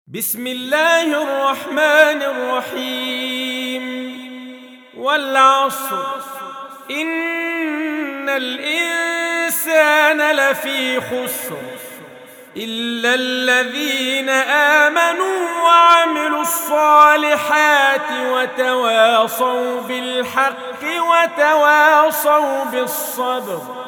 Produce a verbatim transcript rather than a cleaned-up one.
بسم الله الرحمن الرحيم والعصر إن الإنسان لفي خسر إلا الذين آمنوا وعملوا الصالحات وتواصوا بالحق وتواصوا بالصبر.